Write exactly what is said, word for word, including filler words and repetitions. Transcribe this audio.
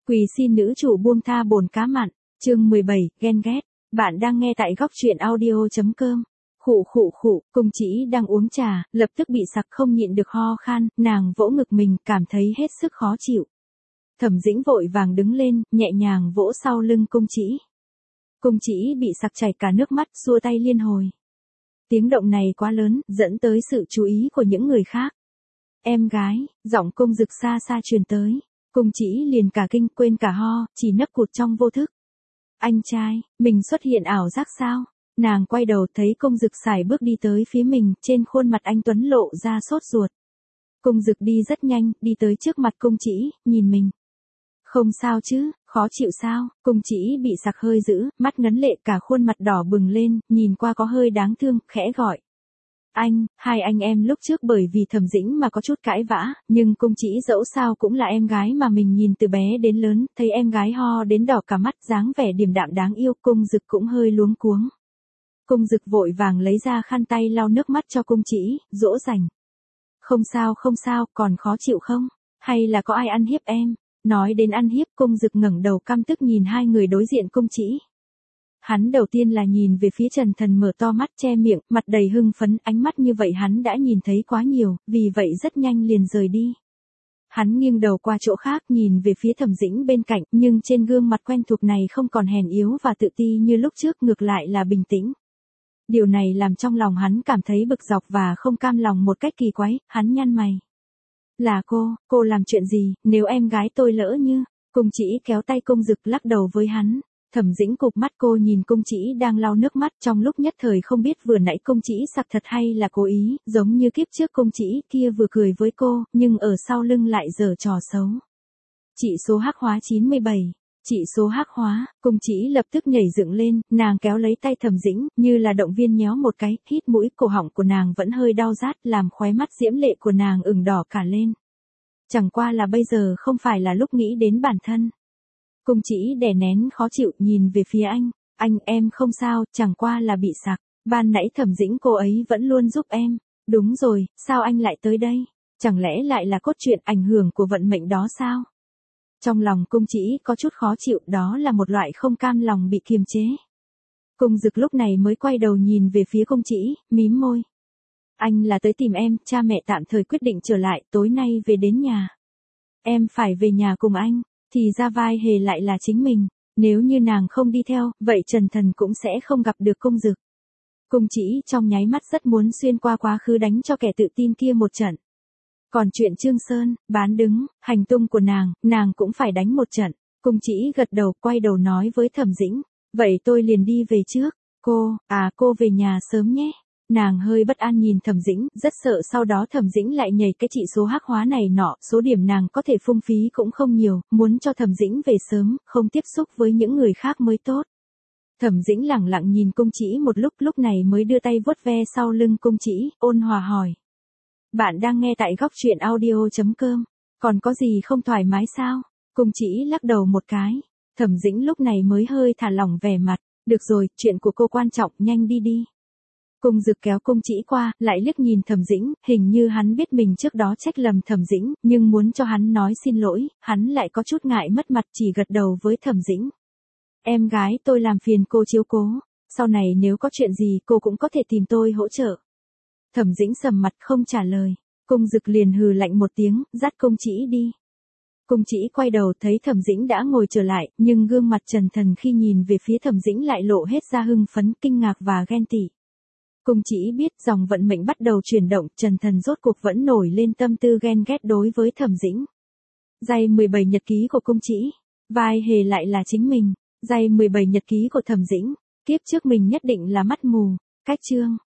Quỳ xin nữ chủ buông tha bồn cá mặn, chương mười bảy, ghen ghét. Bạn đang nghe tại góc truyện audio.com. Khụ khụ khụ, Cung Chỉ đang uống trà, lập tức bị sặc không nhịn được ho khan, nàng vỗ ngực mình, cảm thấy hết sức khó chịu. Thẩm Dĩnh vội vàng đứng lên, nhẹ nhàng vỗ sau lưng Cung Chỉ. Cung Chỉ bị sặc chảy cả nước mắt, xua tay liên hồi. Tiếng động này quá lớn, dẫn tới sự chú ý của những người khác. Em gái, giọng Cung Dực xa xa truyền tới. Cung Chỉ liền cả kinh, quên cả ho, chỉ nấc cụt trong vô thức. Anh trai, mình xuất hiện ảo giác sao? Nàng quay đầu thấy Cung Dực sải bước đi tới phía mình, trên khuôn mặt anh tuấn lộ ra sốt ruột. Cung Dực đi rất nhanh, đi tới trước mặt Cung Chỉ, nhìn mình. Không sao chứ, khó chịu sao? Cung Chỉ bị sặc hơi dữ, mắt ngấn lệ, cả khuôn mặt đỏ bừng lên, nhìn qua có hơi đáng thương, khẽ gọi. Anh, hai anh em lúc trước bởi vì Thẩm Dĩnh mà có chút cãi vã, nhưng Cung Chỉ dẫu sao cũng là em gái mà mình nhìn từ bé đến lớn, thấy em gái ho đến đỏ cả mắt, dáng vẻ điềm đạm đáng yêu, Cung Dực cũng hơi luống cuống. Cung Dực vội vàng lấy ra khăn tay lau nước mắt cho Cung Chỉ, dỗ dành. Không sao không sao, còn khó chịu không? Hay là có ai ăn hiếp em? Nói đến ăn hiếp, Cung Dực ngẩng đầu căm tức nhìn hai người đối diện Cung Chỉ. Hắn đầu tiên là nhìn về phía Trần Thần mở to mắt che miệng, mặt đầy hưng phấn, ánh mắt như vậy hắn đã nhìn thấy quá nhiều, vì vậy rất nhanh liền rời đi. Hắn nghiêng đầu qua chỗ khác nhìn về phía Thẩm Dĩnh bên cạnh, nhưng trên gương mặt quen thuộc này không còn hèn yếu và tự ti như lúc trước, ngược lại là bình tĩnh. Điều này làm trong lòng hắn cảm thấy bực dọc và không cam lòng một cách kỳ quái, hắn nhăn mày. Là cô, cô làm chuyện gì, nếu em gái tôi lỡ như, Cung Chỉ kéo tay Cung Dực lắc đầu với hắn. Thẩm Dĩnh cụp mắt, cô nhìn Cung Chỉ đang lau nước mắt, trong lúc nhất thời không biết vừa nãy Cung Chỉ sặc thật hay là cố ý, giống như kiếp trước Cung Chỉ kia vừa cười với cô, nhưng ở sau lưng lại giở trò xấu. Chỉ số hắc hóa chín mươi bảy. Chỉ số hắc hóa, Cung Chỉ lập tức nhảy dựng lên, nàng kéo lấy tay Thẩm Dĩnh, như là động viên nhéo một cái, hít mũi, cổ họng của nàng vẫn hơi đau rát, làm khóe mắt diễm lệ của nàng ửng đỏ cả lên. Chẳng qua là bây giờ không phải là lúc nghĩ đến bản thân. Cung Chỉ đè nén khó chịu nhìn về phía anh, anh em không sao, chẳng qua là bị sặc, ban nãy Thẩm Dĩnh cô ấy vẫn luôn giúp em, đúng rồi, sao anh lại tới đây, chẳng lẽ lại là cốt truyện ảnh hưởng của vận mệnh đó sao? Trong lòng Cung Chỉ có chút khó chịu, đó là một loại không cam lòng bị kiềm chế. Cung Dực lúc này mới quay đầu nhìn về phía Cung Chỉ, mím môi. Anh là tới tìm em, cha mẹ tạm thời quyết định trở lại, tối nay về đến nhà. Em phải về nhà cùng anh. Thì ra vai hề lại là chính mình, nếu như nàng không đi theo, vậy Trần Thần cũng sẽ không gặp được Cung Dực. Cung Chỉ trong nháy mắt rất muốn xuyên qua quá khứ đánh cho kẻ tự tin kia một trận. Còn chuyện Trương Sơn, bán đứng, hành tung của nàng, nàng cũng phải đánh một trận. Cung Chỉ gật đầu, quay đầu nói với Thẩm Dĩnh, vậy tôi liền đi về trước. Cô, à cô về nhà sớm nhé. Nàng hơi bất an nhìn Thẩm Dĩnh, rất sợ sau đó Thẩm Dĩnh lại nhảy cái chỉ số hắc hóa này nọ, số điểm nàng có thể phung phí cũng không nhiều, muốn cho Thẩm Dĩnh về sớm, không tiếp xúc với những người khác mới tốt. Thẩm Dĩnh lẳng lặng nhìn Cung Chỉ một lúc, lúc này mới đưa tay vuốt ve sau lưng Cung Chỉ, ôn hòa hỏi. Bạn đang nghe tại góc truyện audio.com, còn có gì không thoải mái sao? Cung Chỉ lắc đầu một cái, Thẩm Dĩnh lúc này mới hơi thả lỏng vẻ mặt, được rồi, chuyện của cô quan trọng, nhanh đi đi. Cung Dực kéo Cung Chỉ qua, lại liếc nhìn Thẩm Dĩnh, hình như hắn biết mình trước đó trách lầm Thẩm Dĩnh, nhưng muốn cho hắn nói xin lỗi, hắn lại có chút ngại mất mặt, chỉ gật đầu với Thẩm Dĩnh. Em gái tôi làm phiền cô chiếu cố, sau này nếu có chuyện gì cô cũng có thể tìm tôi hỗ trợ. Thẩm Dĩnh sầm mặt không trả lời, Cung Dực liền hừ lạnh một tiếng, dắt Cung Chỉ đi. Cung Chỉ quay đầu thấy Thẩm Dĩnh đã ngồi trở lại, nhưng gương mặt Trần Thần khi nhìn về phía Thẩm Dĩnh lại lộ hết ra hưng phấn, kinh ngạc và ghen tị. Cung Chỉ biết dòng vận mệnh bắt đầu chuyển động, Trần Thần rốt cuộc vẫn nổi lên tâm tư ghen ghét đối với Thẩm Dĩnh. Giây mười bảy nhật ký của Cung Chỉ, vai hề lại là chính mình. Giây mười bảy nhật ký của Thẩm Dĩnh, kiếp trước mình nhất định là mắt mù. Cách chương